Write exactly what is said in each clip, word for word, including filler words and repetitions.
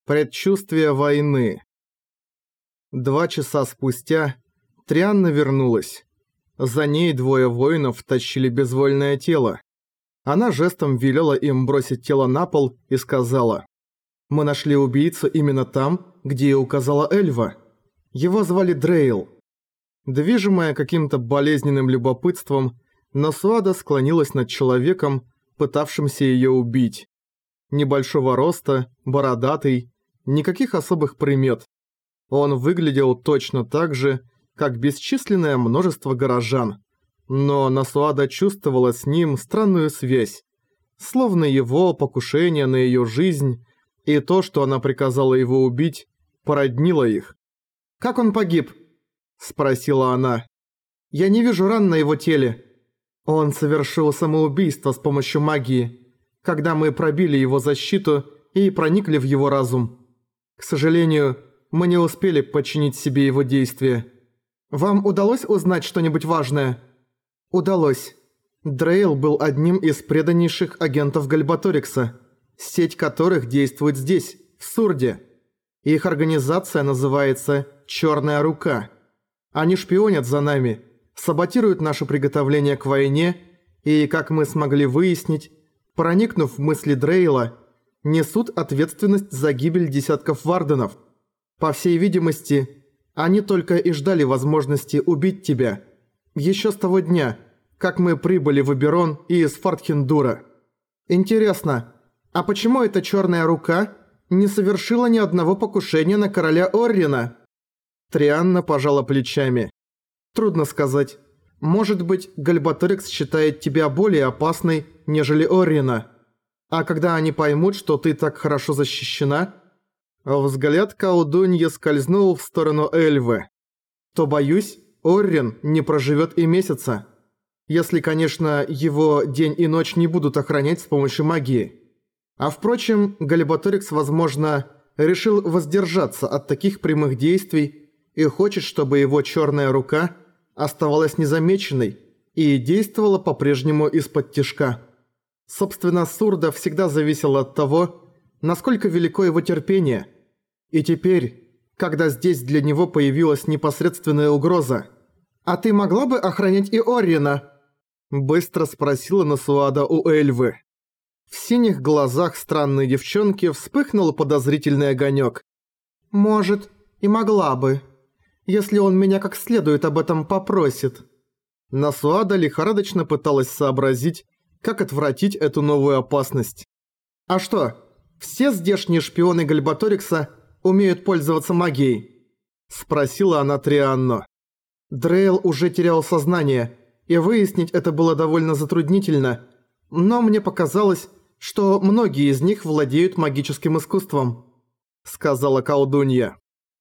Предчувствие войны. Два часа спустя Трианна вернулась. За ней двое воинов тащили безвольное тело. Она жестом велела им бросить тело на пол и сказала: «Мы нашли убийцу именно там, где и указала Эльва. Его звали Дрейл». Движимая каким-то болезненным любопытством, Насуада склонилась над человеком, пытавшимся ее убить. Небольшого роста, бородатый, никаких особых примет. Он выглядел точно так же, как бесчисленное множество горожан. Но Насуада чувствовала с ним странную связь. Словно его покушение на ее жизнь и то, что она приказала его убить, породнило их. «Как он погиб?» – спросила она. «Я не вижу ран на его теле. Он совершил самоубийство с помощью магии, когда мы пробили его защиту и проникли в его разум. К сожалению, мы не успели подчинить себе его действия. Вам удалось узнать что-нибудь важное?» «Удалось. Дрейл был одним из преданнейших агентов Гальбаторикса, сеть которых действует здесь, в Сурде. Их организация называется «Черная рука». Они шпионят за нами, саботируют наше приготовление к войне и, как мы смогли выяснить, проникнув в мысли Дрейла, несут ответственность за гибель десятков варденов. По всей видимости, они только и ждали возможности убить тебя. Еще с того дня, как мы прибыли в Эберон из Фартхендура. Интересно, а почему эта черная рука не совершила ни одного покушения на короля Оррина?» Трианна пожала плечами. «Трудно сказать. Может быть, Гальбаторикс считает тебя более опасной, нежели Оррина. А когда они поймут, что ты так хорошо защищена...» Взгляд колдуньи скользнул в сторону Эльвы. «То, боюсь, Оррин не проживет и месяца. Если, конечно, его день и ночь не будут охранять с помощью магии. А впрочем, Гальбаторикс, возможно, решил воздержаться от таких прямых действий и хочет, чтобы его черная рука оставалась незамеченной и действовала по-прежнему из-под тишка. Собственно, Сурда всегда зависела от того, насколько велико его терпение. И теперь, когда здесь для него появилась непосредственная угроза... «А ты могла бы охранять и Оррина?» Быстро спросила Насуада у Эльвы. В синих глазах странной девчонки вспыхнул подозрительный огонек. «Может, и могла бы, если он меня как следует об этом попросит». Насуада лихорадочно пыталась сообразить, как отвратить эту новую опасность. «А что, все здешние шпионы Гальбаторикса умеют пользоваться магией?» Спросила она Трианну. Дрейл уже терял сознание, и выяснить это было довольно затруднительно, но мне показалось, что многие из них владеют магическим искусством, сказала колдунья.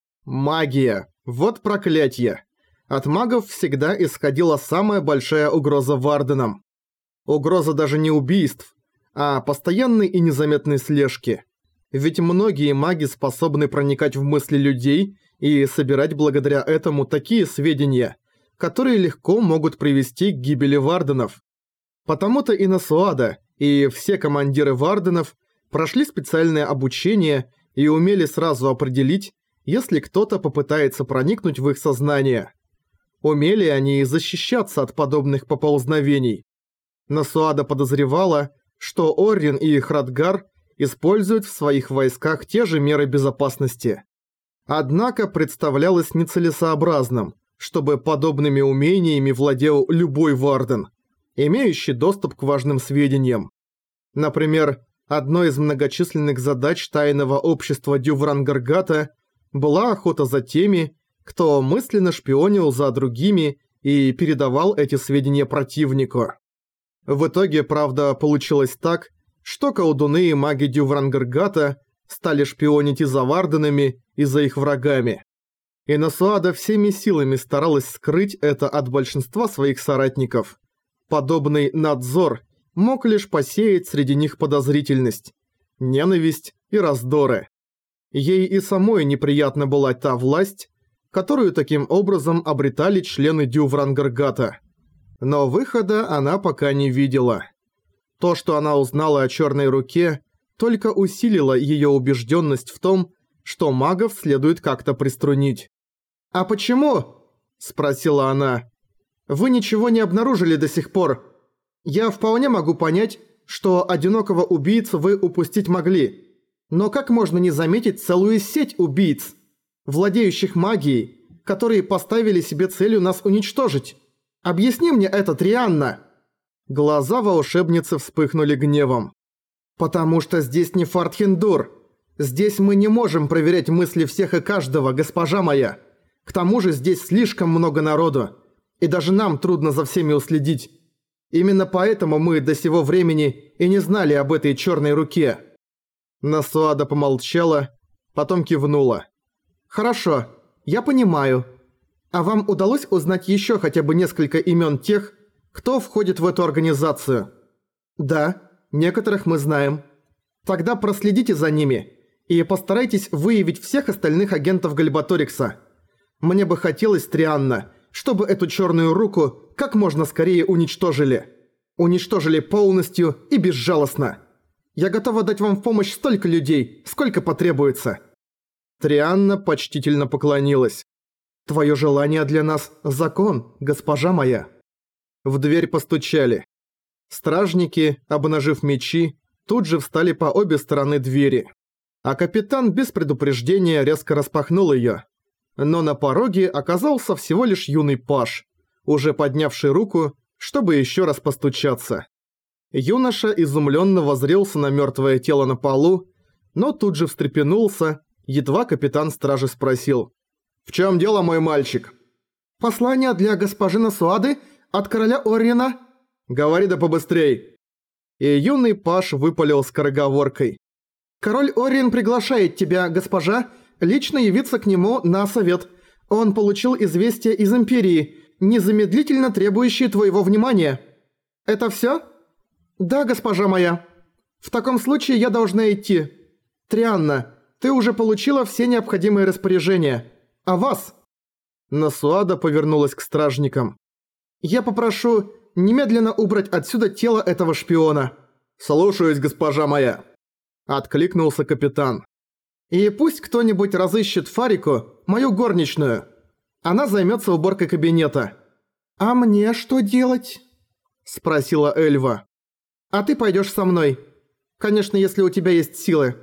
Магия, вот проклятье. От магов всегда исходила самая большая угроза варденам. Угроза даже не убийств, а постоянной и незаметной слежки. Ведь многие маги способны проникать в мысли людей и собирать благодаря этому такие сведения, которые легко могут привести к гибели варденов. Потому-то и Насуада, и все командиры варденов прошли специальное обучение и умели сразу определить, если кто-то попытается проникнуть в их сознание. Умели они и защищаться от подобных поползновений. Насуада подозревала, что Оррин и Храдгар используют в своих войсках те же меры безопасности. Однако представлялось нецелесообразным, чтобы подобными умениями владел любой варден, имеющий доступ к важным сведениям. Например, одной из многочисленных задач тайного общества Дюврангаргата была охота за теми, кто мысленно шпионил за другими и передавал эти сведения противнику. В итоге, правда, получилось так, что колдуны и маги Дюврангаргата стали шпионить и за варденами, и за их врагами. И Насуада всеми силами старалась скрыть это от большинства своих соратников. Подобный надзор мог лишь посеять среди них подозрительность, ненависть и раздоры. Ей и самой неприятна была та власть, которую таким образом обретали члены Дюврангаргата. Но выхода она пока не видела. То, что она узнала о черной руке, только усилило её убеждённость в том, что магов следует как-то приструнить. «А почему?» – спросила она. «Вы ничего не обнаружили до сих пор. Я вполне могу понять, что одинокого убийцу вы упустить могли. Но как можно не заметить целую сеть убийц, владеющих магией, которые поставили себе целью нас уничтожить? Объясни мне это, Трианна!» Глаза волшебницы вспыхнули гневом. «Потому что здесь не Фартхендур. Здесь мы не можем проверять мысли всех и каждого, госпожа моя. К тому же здесь слишком много народу, и даже нам трудно за всеми уследить. Именно поэтому мы до сего времени и не знали об этой черной руке». Насуада помолчала, потом кивнула. «Хорошо, я понимаю. А вам удалось узнать еще хотя бы несколько имен тех, кто входит в эту организацию?» «Да, некоторых мы знаем. Тогда проследите за ними и постарайтесь выявить всех остальных агентов Гальбаторикса. Мне бы хотелось, Трианна, чтобы эту черную руку как можно скорее уничтожили. Уничтожили полностью и безжалостно. Я готова дать вам в помощь столько людей, сколько потребуется». Трианна почтительно поклонилась. «Твое желание для нас – закон, госпожа моя». В дверь постучали. Стражники, обнажив мечи, тут же встали по обе стороны двери. А капитан без предупреждения резко распахнул её. Но на пороге оказался всего лишь юный паж, уже поднявший руку, чтобы ещё раз постучаться. Юноша изумлённо воззрелся на мёртвое тело на полу, но тут же встрепенулся, едва капитан стражи спросил: «В чём дело, мой мальчик?» «Послание для госпожи Насуады от короля Оррина». «Говори да побыстрей». И юный паж выпалил скороговоркой: «Король Оррин приглашает тебя, госпожа, лично явиться к нему на совет. Он получил известие из Империи, незамедлительно требующее твоего внимания». «Это всё?» «Да, госпожа моя. В таком случае я должна идти. Трианна, ты уже получила все необходимые распоряжения. А вас?» Насуада повернулась к стражникам. «Я попрошу немедленно убрать отсюда тело этого шпиона». «Слушаюсь, госпожа моя», — откликнулся капитан. «И пусть кто-нибудь разыщет Фарику, мою горничную. Она займется уборкой кабинета». «А мне что делать?» — спросила Эльва. «А ты пойдешь со мной. Конечно, если у тебя есть силы».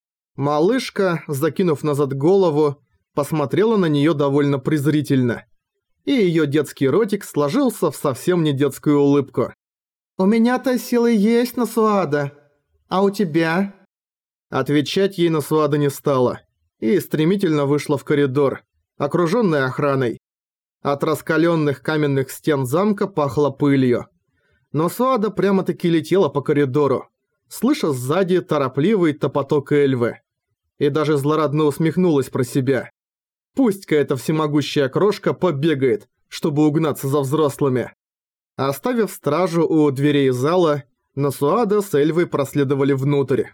Малышка, закинув назад голову, посмотрела на неё довольно презрительно. И её детский ротик сложился в совсем не детскую улыбку. «У меня-то силы есть, Насуада. А у тебя?» Отвечать ей Насуада не стала. И стремительно вышла в коридор, окружённая охраной. От раскалённых каменных стен замка пахло пылью. Насуада прямо-таки летела по коридору, слыша сзади торопливый топоток Эльвы. И даже злорадно усмехнулась про себя. Пусть-ка эта всемогущая крошка побегает, чтобы угнаться за взрослыми. Оставив стражу у дверей зала, Насуада с Эльвой проследовали внутрь.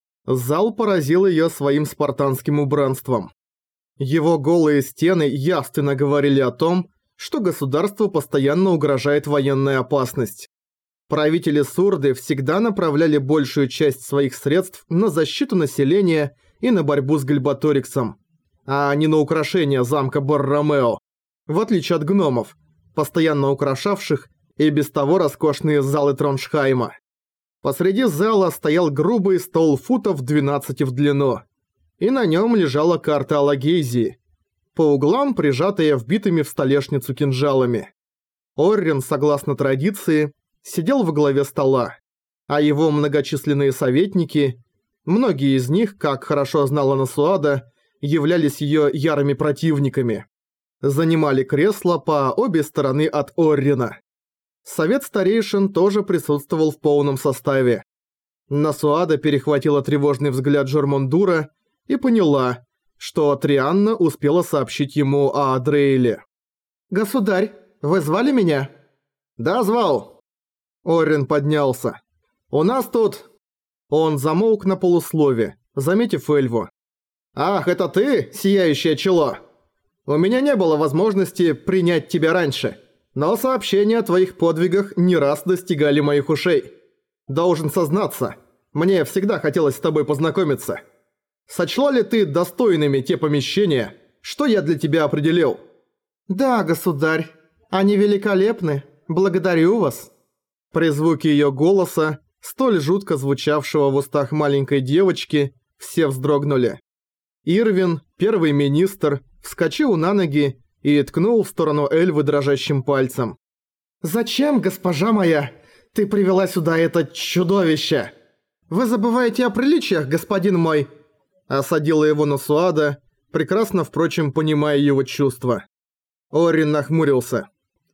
Зал поразил её своим спартанским убранством. Его голые стены явственно говорили о том, что государству постоянно угрожает военная опасность. Правители Сурды всегда направляли большую часть своих средств на защиту населения и на борьбу с Гальбаториксом, а не на украшение замка Бар-Ромео, в отличие от гномов, постоянно украшавших и без того роскошные залы Троншхайма. Посреди зала стоял грубый стол футов двенадцати в длину, и на нем лежала карта Алагейзии, по углам прижатая вбитыми в столешницу кинжалами. Оррин, согласно традиции, сидел во главе стола, а его многочисленные советники, многие из них, как хорошо знала Насуада, являлись ее ярыми противниками, занимали кресла по обе стороны от Оррина. Совет старейшин тоже присутствовал в полном составе. Насуада перехватила тревожный взгляд Жормондура и поняла, что Трианна успела сообщить ему о Адрейле. «Государь, вы звали меня?» «Да, звал». Оррин поднялся. «У нас тут...» Он замолк на полуслове, заметив Эльву. «Ах, это ты, сияющее чело? У меня не было возможности принять тебя раньше, но сообщения о твоих подвигах не раз достигали моих ушей. Должен сознаться, Мне всегда хотелось с тобой познакомиться. Сочла ли ты достойными те помещения, что я для тебя определил?» «Да, государь, они великолепны. Благодарю вас». При звуке её голоса, столь жутко звучавшего в устах маленькой девочки, все вздрогнули. Ирвин, первый министр, вскочил на ноги и ткнул в сторону Эльвы дрожащим пальцем. «Зачем, госпожа моя, ты привела сюда это чудовище? Вы забываете о приличиях, господин мой!» Осадила его Насуада, прекрасно, впрочем, понимая его чувства. Орин нахмурился.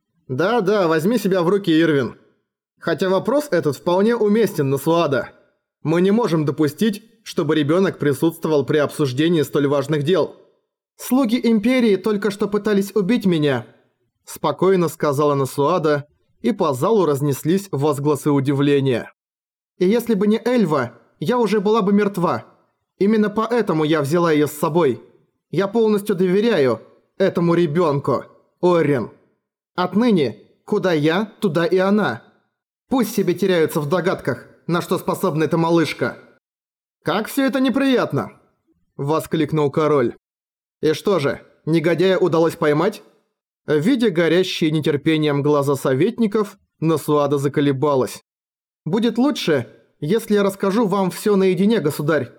«Да-да, возьми себя в руки, Ирвин. Хотя вопрос этот вполне уместен, Насуада. Мы не можем допустить, чтобы ребенок присутствовал при обсуждении столь важных дел». «Слуги Империи только что пытались убить меня», – спокойно сказала Насуада, и по залу разнеслись возгласы удивления. «И если бы не Эльва, я уже была бы мертва. Именно поэтому я взяла её с собой. Я полностью доверяю этому ребёнку, Орин. Отныне, куда я, туда и она. Пусть себе теряются в догадках, на что способна эта малышка». «Как всё это неприятно!» – воскликнул король. «И что же, негодяя удалось поймать?» Видя горящие нетерпением глаза советников, Насуада заколебалась. «Будет лучше, если я расскажу вам всё наедине, государь».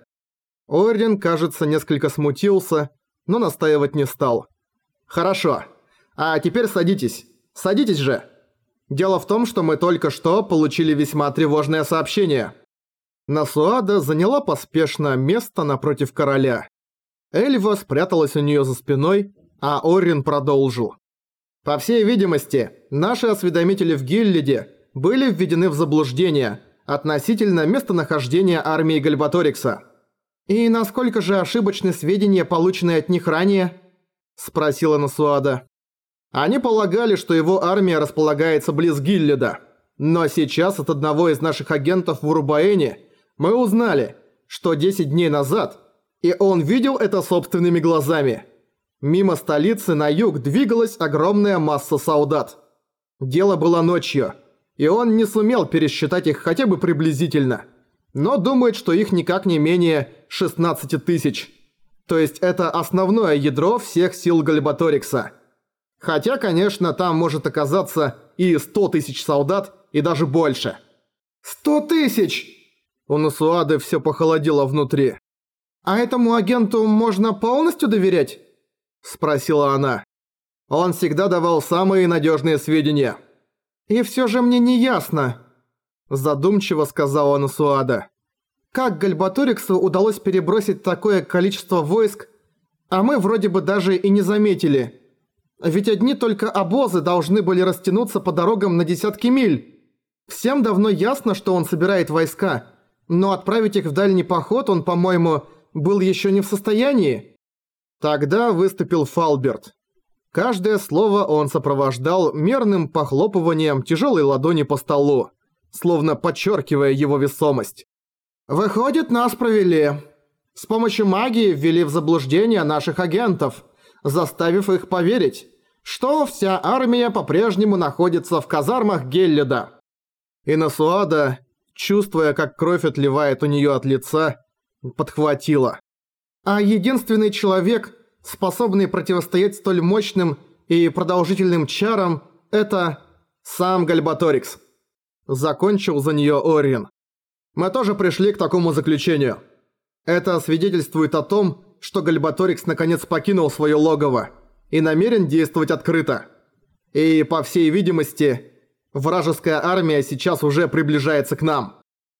Орин, кажется, несколько смутился, но настаивать не стал. «Хорошо. А теперь садитесь. Садитесь же. Дело в том, что мы только что получили весьма тревожное сообщение». Насуада заняла поспешно место напротив короля. Эльва спряталась у неё за спиной, а Орин продолжил. «По всей видимости, наши осведомители в Гиллиде были введены в заблуждение относительно местонахождения армии Гальбаторикса». «И насколько же ошибочны сведения, полученные от них ранее?» – спросила Насуада. «Они полагали, что его армия располагается близ Гиллида. Но сейчас от одного из наших агентов в Урубаэне мы узнали, что десять дней назад, и он видел это собственными глазами, мимо столицы на юг двигалась огромная масса солдат. Дело было ночью, и он не сумел пересчитать их хотя бы приблизительно, но думает, что их никак не менее шестнадцати тысяч. То есть это основное ядро всех сил Гальбаторикса. Хотя, конечно, там может оказаться и сто тысяч солдат, и даже больше». «Сто тысяч!» У Насуады все похолодело внутри. «А этому агенту можно полностью доверять?» – спросила она. «Он всегда давал самые надежные сведения». «И все же мне не ясно», – задумчиво сказала Насуада. «Как Гальбаториксу удалось перебросить такое количество войск, а мы вроде бы даже и не заметили? Ведь одни только обозы должны были растянуться по дорогам на десятки миль. Всем давно ясно, что он собирает войска, но отправить их в дальний поход он, по-моему, был еще не в состоянии». Тогда выступил Фалберт. Каждое слово он сопровождал мерным похлопыванием тяжелой ладони по столу, словно подчеркивая его весомость. «Выходит, нас провели. С помощью магии ввели в заблуждение наших агентов, заставив их поверить, что вся армия по-прежнему находится в казармах Геллида». И Насуада, чувствуя, как кровь отливает у неё от лица, подхватила. «А единственный человек, способный противостоять столь мощным и продолжительным чарам, это сам Гальбаторикс». Закончил за неё Орин. «Мы тоже пришли к такому заключению. Это свидетельствует о том, что Гальбаторикс наконец покинул своё логово и намерен действовать открыто. И, по всей видимости, вражеская армия сейчас уже приближается к нам».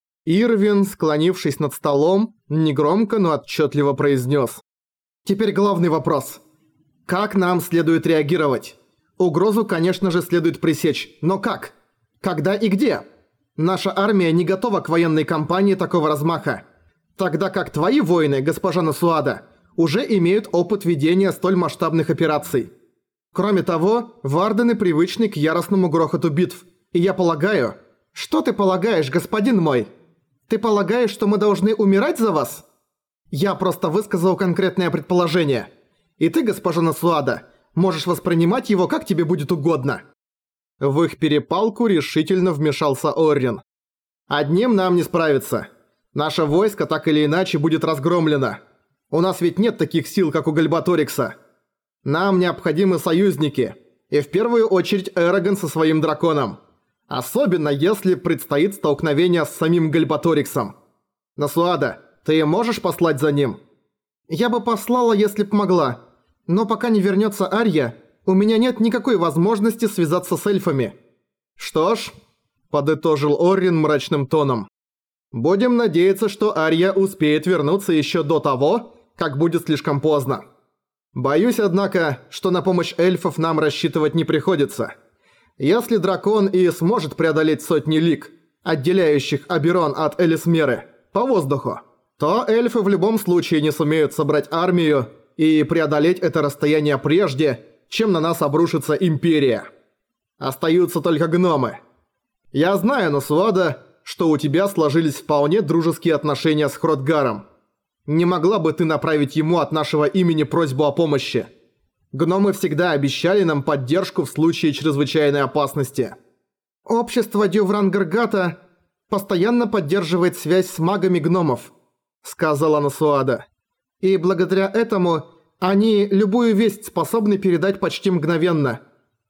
Ирвин, склонившись над столом, негромко, но отчетливо произнес. «Теперь главный вопрос. Как нам следует реагировать? Угрозу, конечно же, следует пресечь, но как? Когда и где? Наша армия не готова к военной кампании такого размаха, тогда как твои воины, госпожа Насуада, уже имеют опыт ведения столь масштабных операций. Кроме того, вардены привычны к яростному грохоту битв, и я полагаю...» «Что ты полагаешь, господин мой? Ты полагаешь, что мы должны умирать за вас?» «Я просто высказал конкретное предположение, и ты, госпожа Насуада, можешь воспринимать его как тебе будет угодно». В их перепалку решительно вмешался Орин. «Одним нам не справиться. Наше войско так или иначе будет разгромлено. У нас ведь нет таких сил, как у Гальбаторикса. Нам необходимы союзники. И в первую очередь Эрагон со своим драконом. Особенно если предстоит столкновение с самим Гальбаториксом. Насуада, ты можешь послать за ним? Я бы послала, если б могла. Но пока не вернется Арья, у меня нет никакой возможности связаться с эльфами. Что ж, подытожил Оррин мрачным тоном. Будем надеяться, что Арья успеет вернуться еще до того, как будет слишком поздно. Боюсь, однако, что на помощь эльфов нам рассчитывать не приходится. Если дракон и сможет преодолеть сотни лиг, отделяющих Аберон от Элисмеры, по воздуху, то эльфы в любом случае не сумеют собрать армию и преодолеть это расстояние прежде, чем на нас обрушится Империя. Остаются только гномы. Я знаю, Насуада, что у тебя сложились вполне дружеские отношения с Хротгаром. Не могла бы ты направить ему от нашего имени просьбу о помощи? Гномы всегда обещали нам поддержку в случае чрезвычайной опасности. Общество Дюврангаргата постоянно поддерживает связь с магами гномов, сказала Насуада. И благодаря этому они любую весть способны передать почти мгновенно.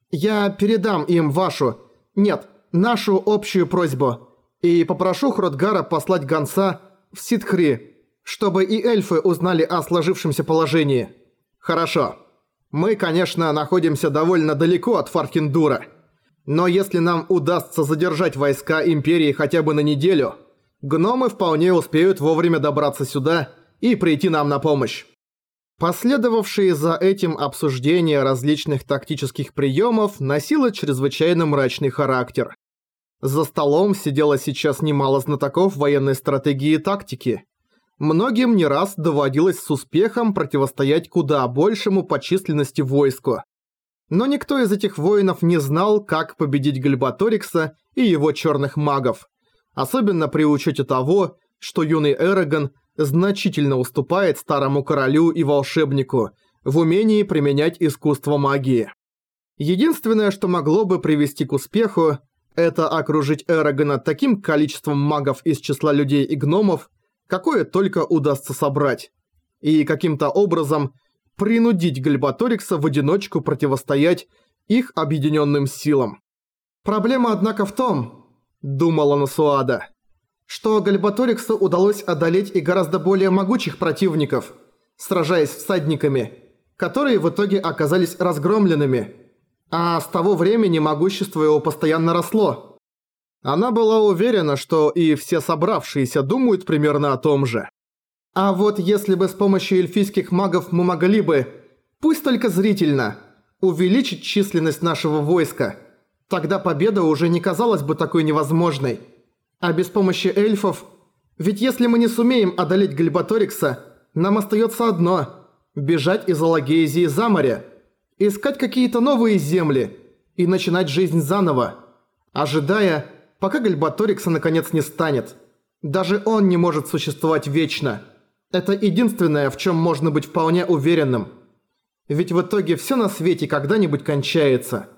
Я передам им вашу, нет, нашу общую просьбу. И попрошу Хротгара послать гонца в Сидхри, чтобы и эльфы узнали о сложившемся положении. Хорошо. Мы, конечно, находимся довольно далеко от Фаркиндура. Но если нам удастся задержать войска Империи хотя бы на неделю, гномы вполне успеют вовремя добраться сюда и прийти нам на помощь. Последовавшие за этим обсуждения различных тактических приемов носило чрезвычайно мрачный характер. За столом сидело сейчас немало знатоков военной стратегии и тактики. Многим не раз доводилось с успехом противостоять куда большему по численности войску. Но никто из этих воинов не знал, как победить Гальбаторикса и его черных магов. Особенно при учете того, что юный Эрагон значительно уступает старому королю и волшебнику в умении применять искусство магии. Единственное, что могло бы привести к успеху, это окружить Эрагона таким количеством магов из числа людей и гномов, какое только удастся собрать, и каким-то образом принудить Гальбаторикса в одиночку противостоять их объединенным силам. Проблема, однако, в том, думала Насуада, что Гальбаториксу удалось одолеть и гораздо более могучих противников, сражаясь с всадниками, которые в итоге оказались разгромленными, а с того времени могущество его постоянно росло. Она была уверена, что и все собравшиеся думают примерно о том же. А вот если бы с помощью эльфийских магов мы могли бы, пусть только зрительно, увеличить численность нашего войска, тогда победа уже не казалась бы такой невозможной. А без помощи эльфов... Ведь если мы не сумеем одолеть Гальбаторикса, нам остается одно – бежать из Алагейзии за море, искать какие-то новые земли и начинать жизнь заново, ожидая, пока Гальбаторикса наконец не станет. Даже он не может существовать вечно. Это единственное, в чем можно быть вполне уверенным. Ведь в итоге все на свете когда-нибудь кончается.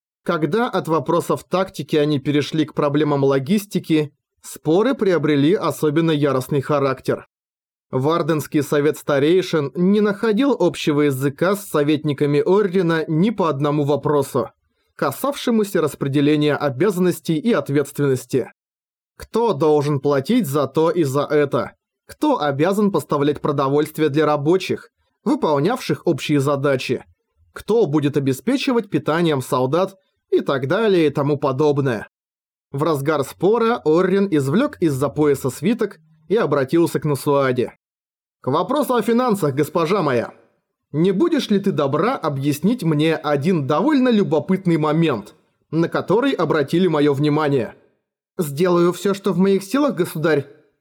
Когда от вопросов тактики они перешли к проблемам логистики, споры приобрели особенно яростный характер. Варденский совет старейшин не находил общего языка с советниками Оррина ни по одному вопросу, касавшемуся распределения обязанностей и ответственности. Кто должен платить за то и за это? Кто обязан поставлять продовольствие для рабочих, выполнявших общие задачи? Кто будет обеспечивать питанием солдат и так далее и тому подобное? В разгар спора Оррин извлек из-за пояса свиток и обратился к Насуаде. «К вопросу о финансах, госпожа моя. Не будешь ли ты добра объяснить мне один довольно любопытный момент, на который обратили мое внимание?» «Сделаю все, что в моих силах, государь».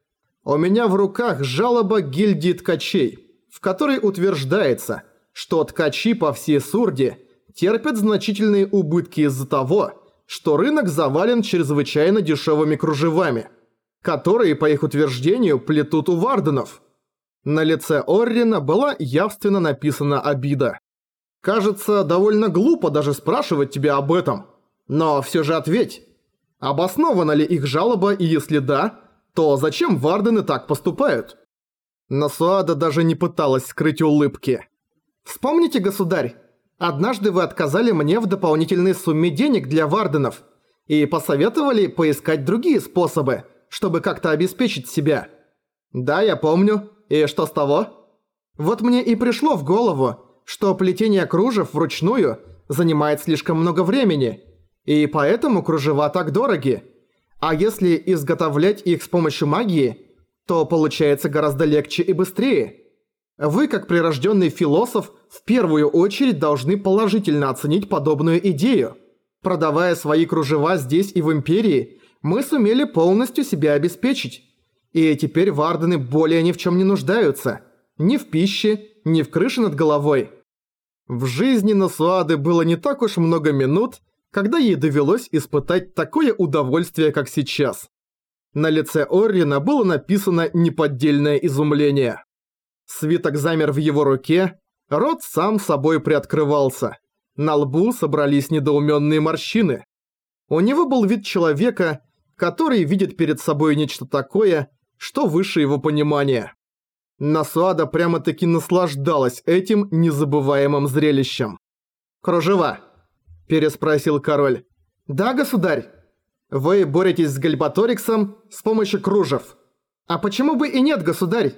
«У меня в руках жалоба гильдии ткачей, в которой утверждается, что ткачи по всей Сурде терпят значительные убытки из-за того, что рынок завален чрезвычайно дешевыми кружевами, которые, по их утверждению, плетут у варденов». На лице Оррина была явственно написана обида. «Кажется, довольно глупо даже спрашивать тебя об этом. Но все же ответь, обоснована ли их жалоба, и если да, то зачем вардены так поступают? Насуада даже не пыталась скрыть улыбки. «Вспомните, государь, однажды вы отказали мне в дополнительной сумме денег для варденов и посоветовали поискать другие способы, чтобы как-то обеспечить себя». «Да, я помню. И что с того?» «Вот мне и пришло в голову, что плетение кружев вручную занимает слишком много времени, и поэтому кружева так дороги. А если изготовлять их с помощью магии, то получается гораздо легче и быстрее. Вы, как прирожденный философ, в первую очередь должны положительно оценить подобную идею. Продавая свои кружева здесь и в Империи, мы сумели полностью себя обеспечить. И теперь вардены более ни в чем не нуждаются. Ни в пище, ни в крыше над головой». В жизни Насуады было не так уж много минут, когда ей довелось испытать такое удовольствие, как сейчас. На лице Оррина было написано неподдельное изумление. Свиток замер в его руке, рот сам собой приоткрывался. На лбу собрались недоуменные морщины. У него был вид человека, который видит перед собой нечто такое, что выше его понимания. Насуада прямо-таки наслаждалась этим незабываемым зрелищем. «Кружева?» – переспросил король. «Да, государь. Вы боретесь с Гальбаториксом с помощью кружев. А почему бы и нет, государь?»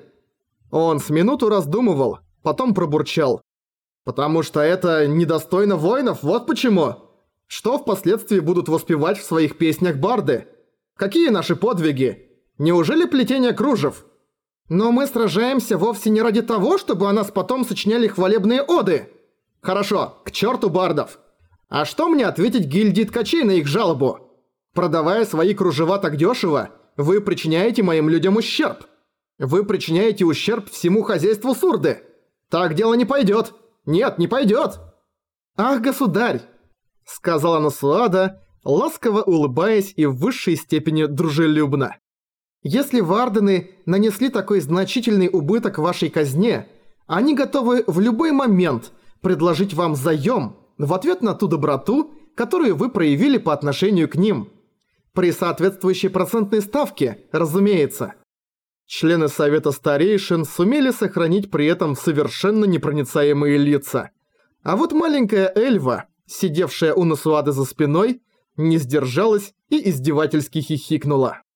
Он с минуту раздумывал, потом пробурчал. «Потому что это недостойно воинов, вот почему. Что впоследствии будут воспевать в своих песнях барды? Какие наши подвиги? Неужели плетение кружев? Но мы сражаемся вовсе не ради того, чтобы о нас потом сочиняли хвалебные оды. Хорошо, к черту бардов. А что мне ответить гильдии ткачей на их жалобу? Продавая свои кружева так дешево, вы причиняете моим людям ущерб. Вы причиняете ущерб всему хозяйству Сурды. Так дело не пойдет. Нет, не пойдет. «Ах, государь», — сказала Насуада, ласково улыбаясь и в высшей степени дружелюбно. «Если вардены нанесли такой значительный убыток вашей казне, они готовы в любой момент предложить вам заём в ответ на ту доброту, которую вы проявили по отношению к ним. При соответствующей процентной ставке, разумеется». Члены Совета Старейшин сумели сохранить при этом совершенно непроницаемые лица. А вот маленькая Эльва, сидевшая у Насуады за спиной, не сдержалась и издевательски хихикнула.